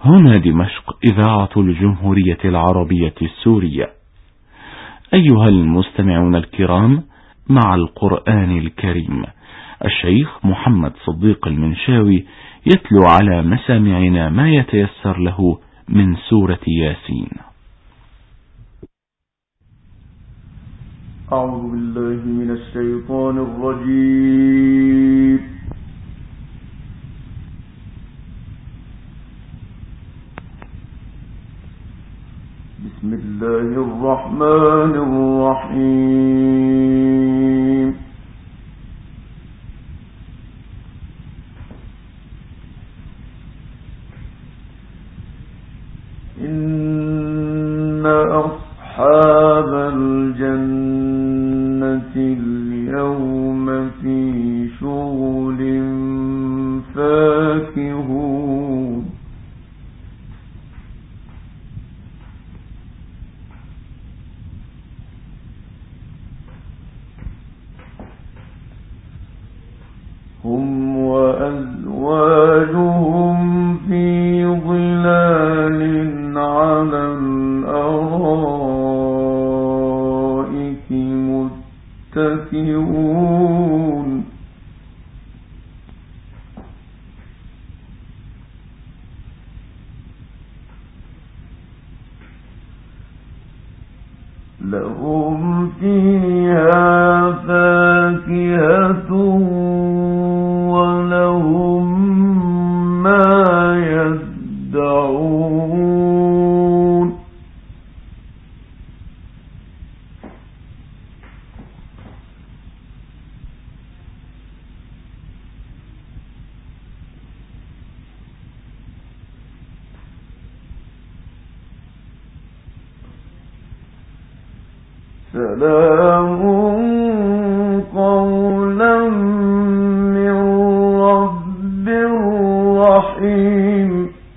هنا دمشق، إذاعة الجمهورية العربية السورية. أيها المستمعون الكرام، مع القرآن الكريم الشيخ محمد صديق المنشاوي يتلو على مسامعنا ما يتيسر له من سورة ياسين. أعوذ بالله من الشيطان الرجيم. بسم الله الرحمن الرحيم. إن أصحاب الجنة اليوم في شغل فاكهون. هم وأزواجهم في ظلال على الأرائك متكئون. لهم فيها فاكهة ولهم ما يدعون. سلام قولا من رب رحيم.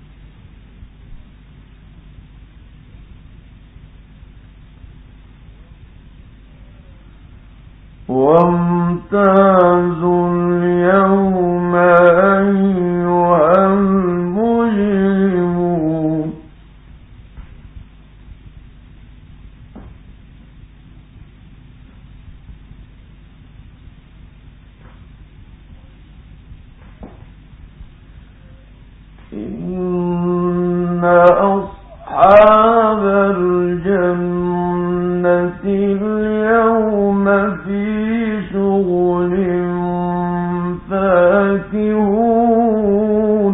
وامتازوا اليوم أيها المجرمون. إن أصحاب الجنة اليوم في شغل فاكهون.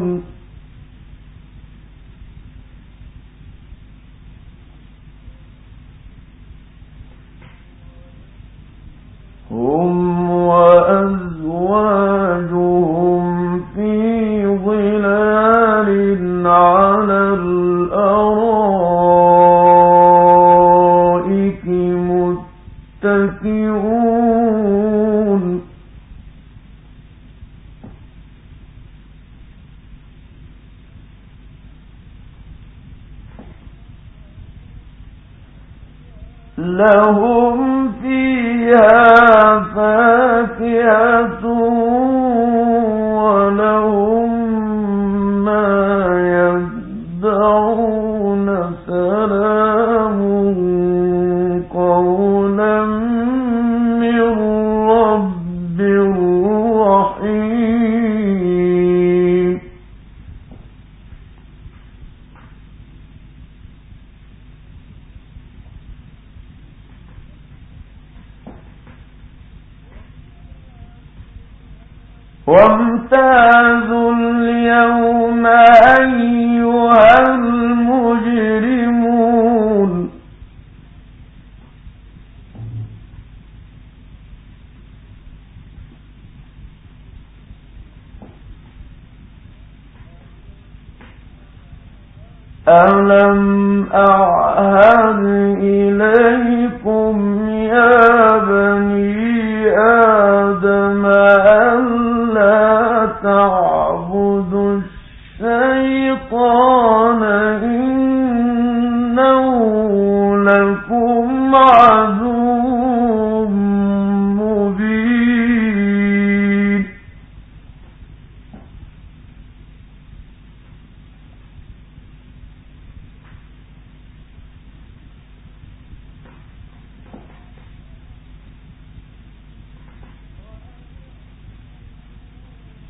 هم وأزواجهم في ظلال على الأرائك متكئون. لهم فيها فاكهة ولهم ما يدعون. سلام قولا من رب رحيم. وامتازوا اليوم أيها المجرمون. ألم أعهد إليكم يا بني آدم ألا تعبدوا الشيطان إنه لكم عدو مبين.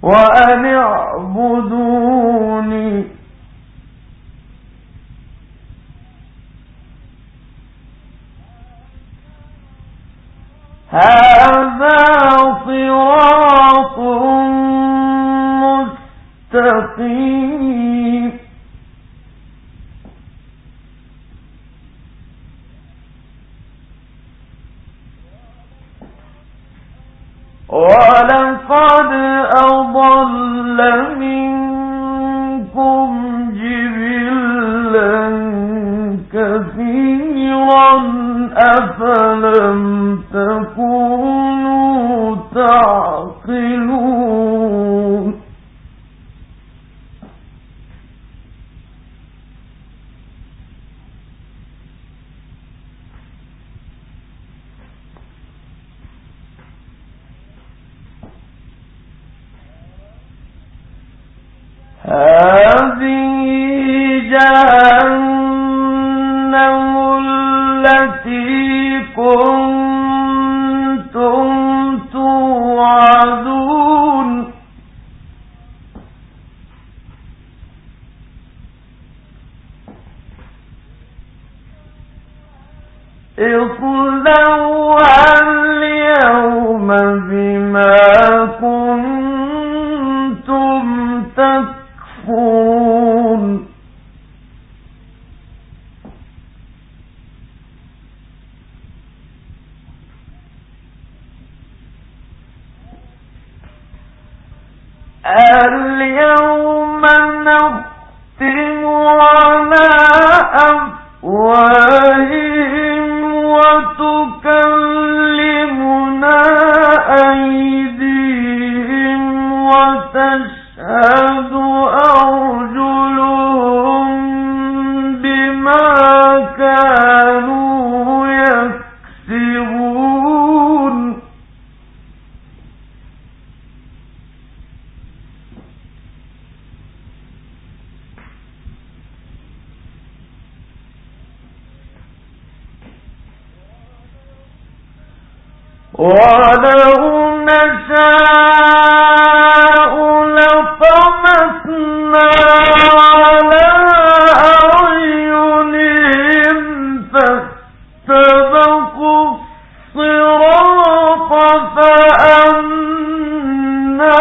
وأن اعبدوني هذا صراط مستقيم ولقد أضل منكم جبلا كثيرا أفلم تكونوا تعقلون هذه جهنم التي كنتم توعدون اصلوها اليوم بما كنتم تكفرون اليوم نختم على أفواههم وتكلمنا أيديهم وتشهد أرجلهم بما كانوا يكسبون ولو نشاء لطمسنا على أعينهم فاستبقوا الصراط فأنى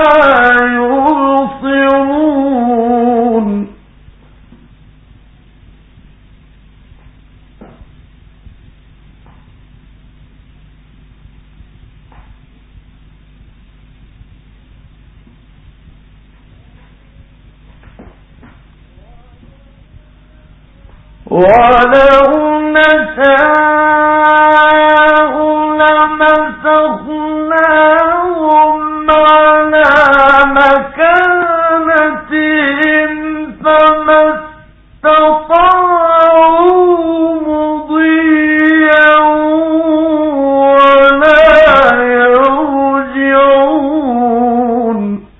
يبصرون ولو نشاء لمسخناهم على مكانتهم فما استطاعوا مضيا ولا يرجعون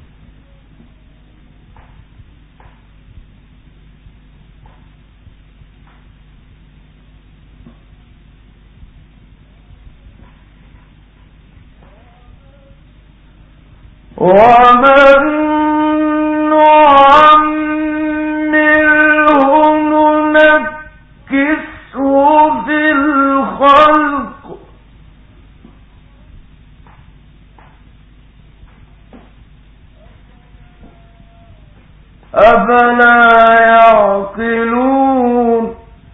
ومن نعمره ننكسه في الخلق أفلا يعقلون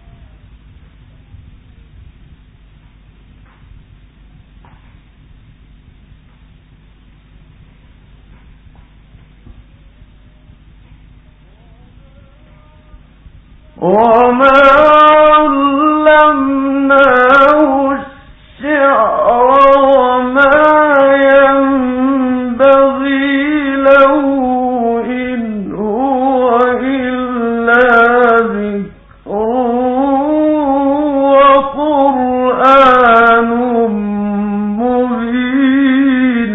وما علمناه الشعر وما ينبغي له إن هو إلا ذكر وقرآن مبين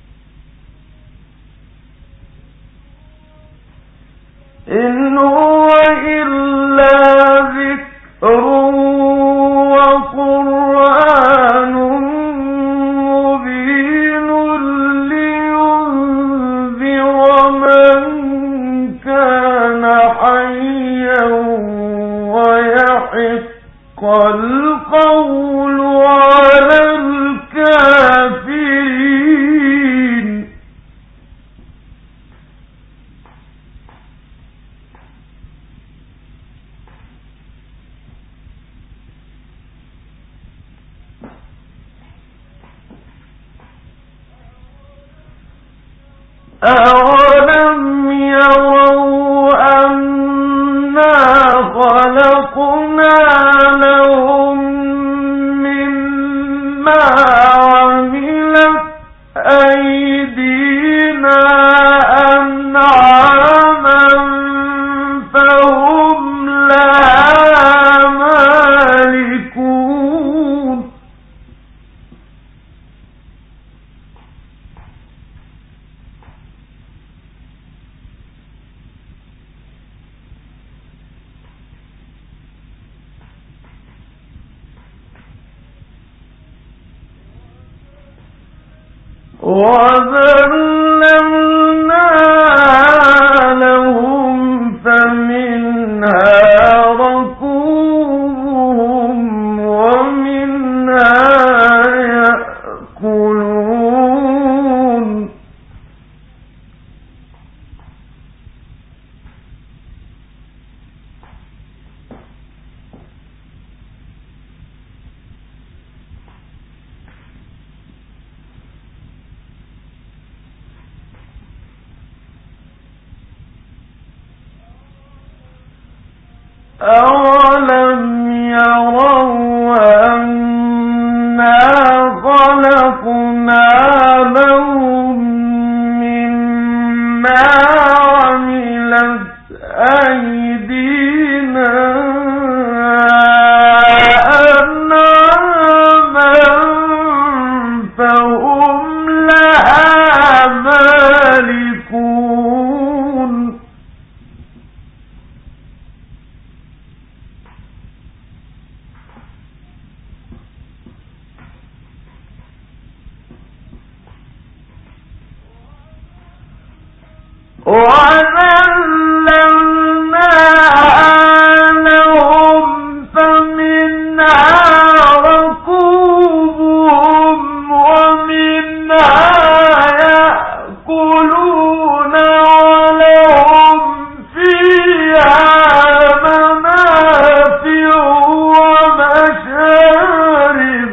إن هو إلا ذكر وقرآن مبين لينذر من كان حيا ويحق القول على الكافرين. أَوَلَمْ يَرَوْا أَنَّا خَلَقْنَا لَهُم مِّمَّا عَمِلَتْ أَيْدِينَا أَنْعَامًا فَهُمْ لَهَا مَالِكُونَ. وَذَلَّلْنَا لَهُمْ فَمِنْهَا رَكُوبُهُمْ وَمِنْهَا يَأْكُلُونَ. أَوَلَمْ يَرَوْا أَنَّا خَلَقْنَا لَهُم مِّمَّا عَمِلَتْ أَيْدِينَا أَنْعَامًا فَهُمْ لَهَا مَالِكُونَ. وَذَلَّلْنَاهَا لَهُمْ فَمِنْهَا رَكُوبُهُمْ وَمِنْهَا يَأْكُلُونَ وَلَهُمْ فِيهَا مَنَافِعُ وَمَشَارِبُ.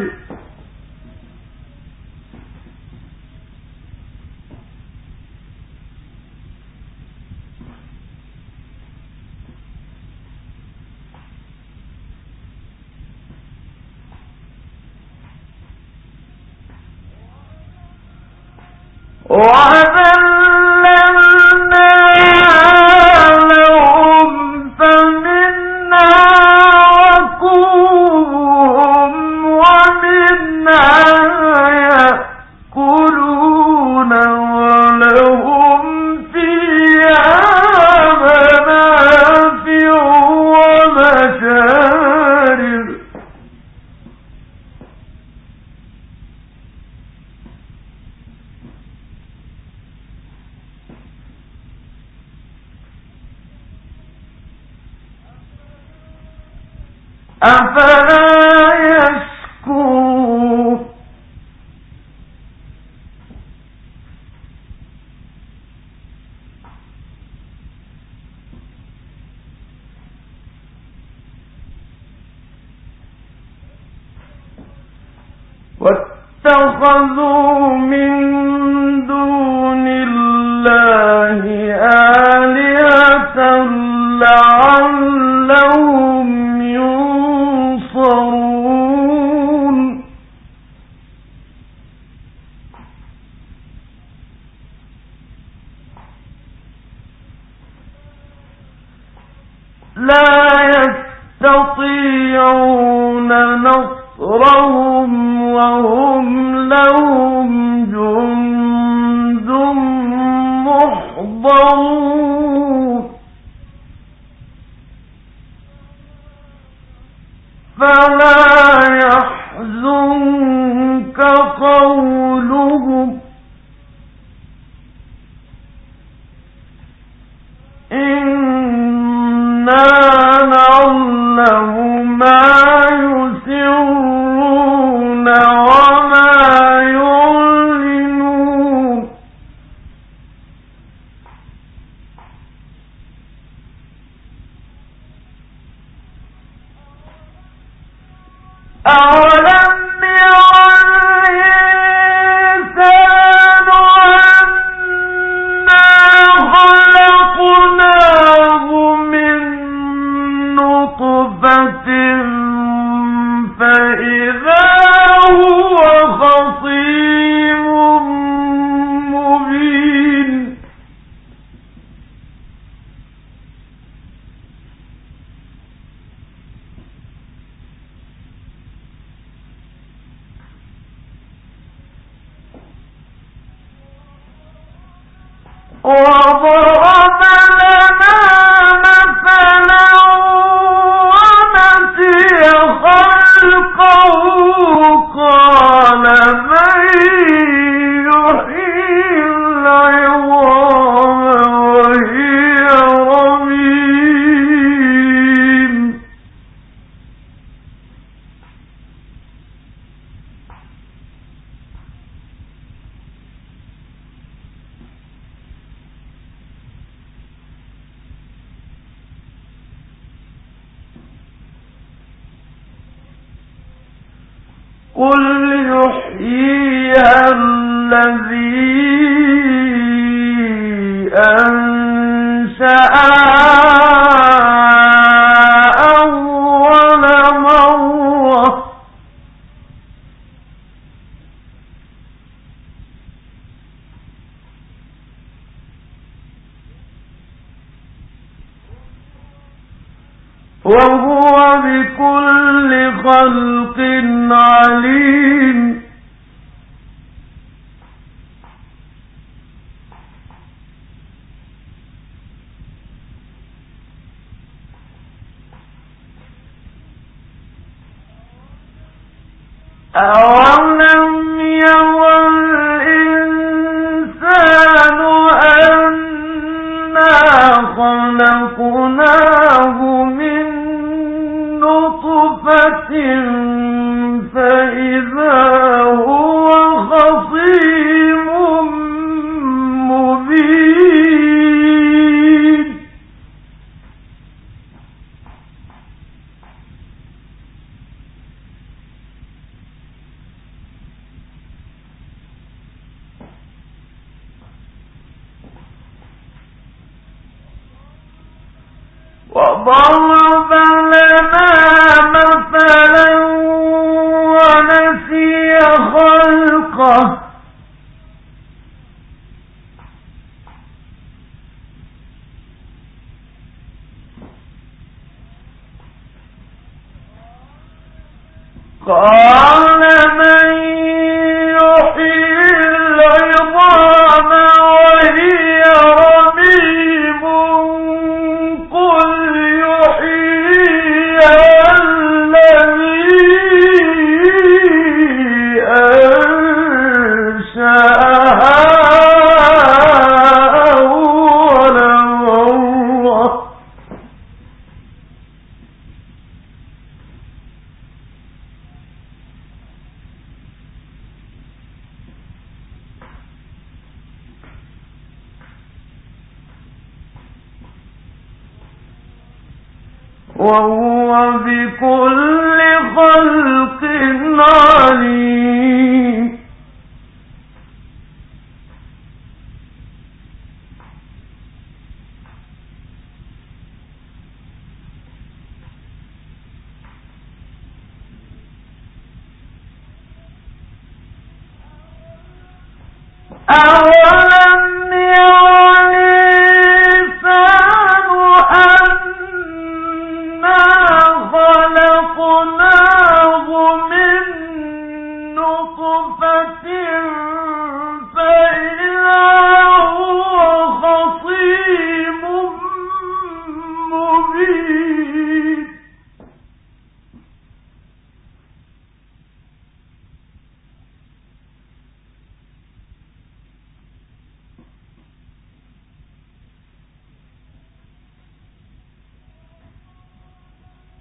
وَذَلَّلْنَاهَا لَهُمْ فَمِنْهَا رَكُوبُهُمْ وَمِنْهَا يَأْكُلُونَ وَلَهُمْ فِيهَا مَنَافِعُ وَمَشَارِبُ. أَفَلَا يَشْكُرُونَ. وَاتَّخَذُوا مِن دُونِ اللَّهِ آلِهَةً لَّعَلَّهُمْ يُنصَرُونَ. لَا يَسْتَطِيعُونَ نَصْرَهُمْ وَهُمْ لَهُمْ جُندٌ مُّحْضَرُونَ. فلا يحزنك قولهم إنا نعلم ما يسرون وما يعلنون أولم ير الإنسان أنا خلقناه من نطفة فإذا هو خصيم مبين وضرب لنا مثلا ونسي خلقه قال من يحيي العظام وهي رميم قل يحييها الذي أنشأها أول مرة وهو بكل خلق عليم أولم ير الإنسان أنا خلقناه من نطفة فإذا هو خصيم مبين وضرب لنا مثلا ونسي خلقه قال من يحيي العظام وهي رميم قل يحييها الذي أنشأها أول مرة وهو بكل خلق عليم أولم ير الإنسان أنا خلقناه من نطفة فإذا هو خصيم مبين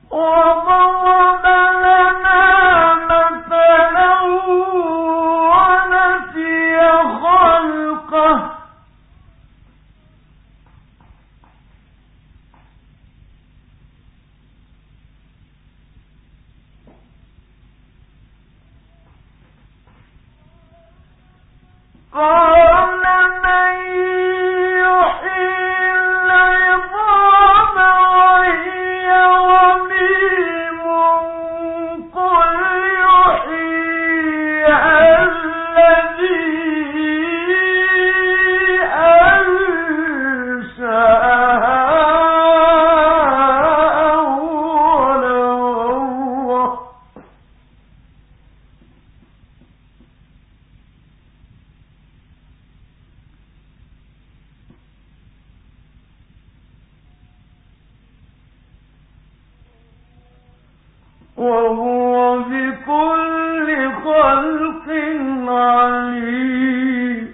وضرب لنا مثلا ونسي خلقه قال من يحيي العظام وهي رميم قل يحييها الذي أنشأها أول مرة وهو بكل خلق عليم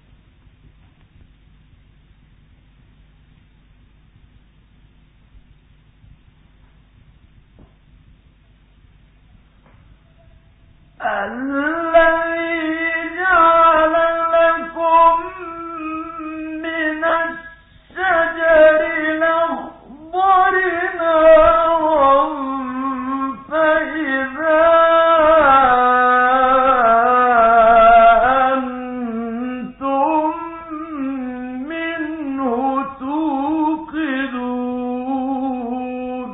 الذي جعل لكم من الشجر الأخضر نارا فإذا أنتم منه توقدون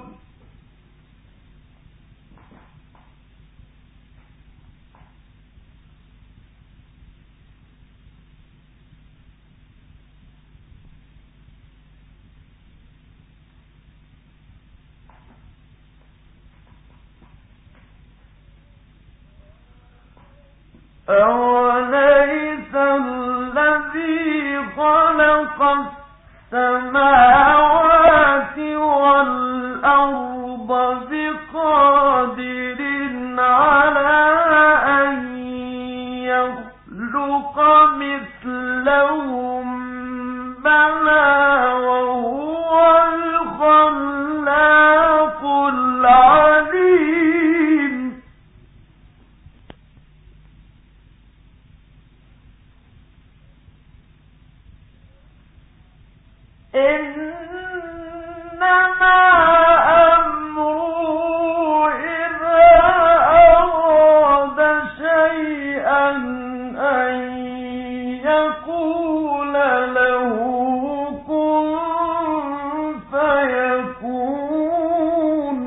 أوليس الذي خلق السماوات والأرض بقادر على أن يخلق مثلهم بلى وهو الخلاق العليم إنما أمره إذا أراد شيئا أن يقول له كن فيكون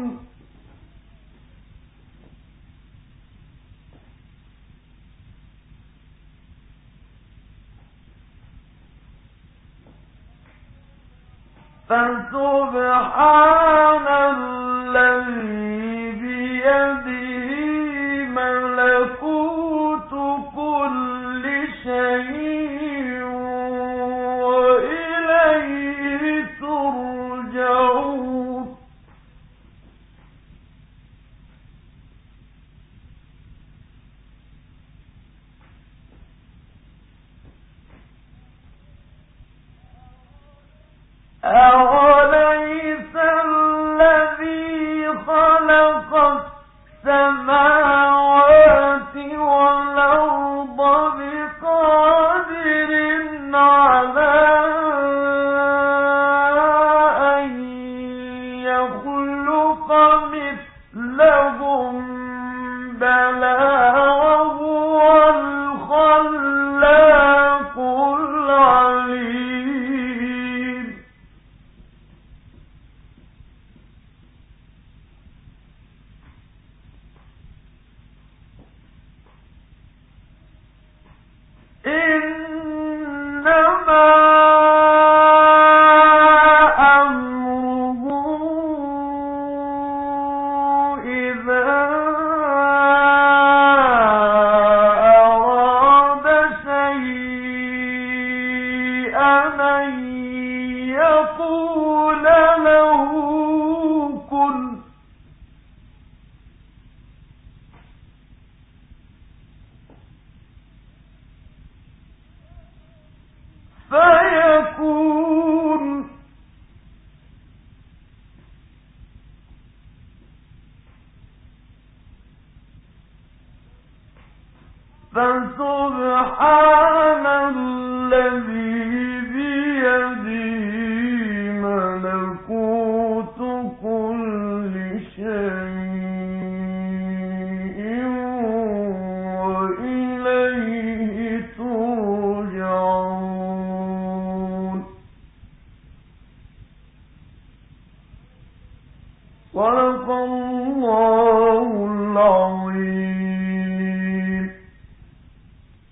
فسبحان الذي بيده ملكوت كل شيء وإليه ترجعون أوليس الذي خلق السماوات والأرض بقادر على أن يخلق مثلهم بلى وهو الخلاق العليم فسبحان الذي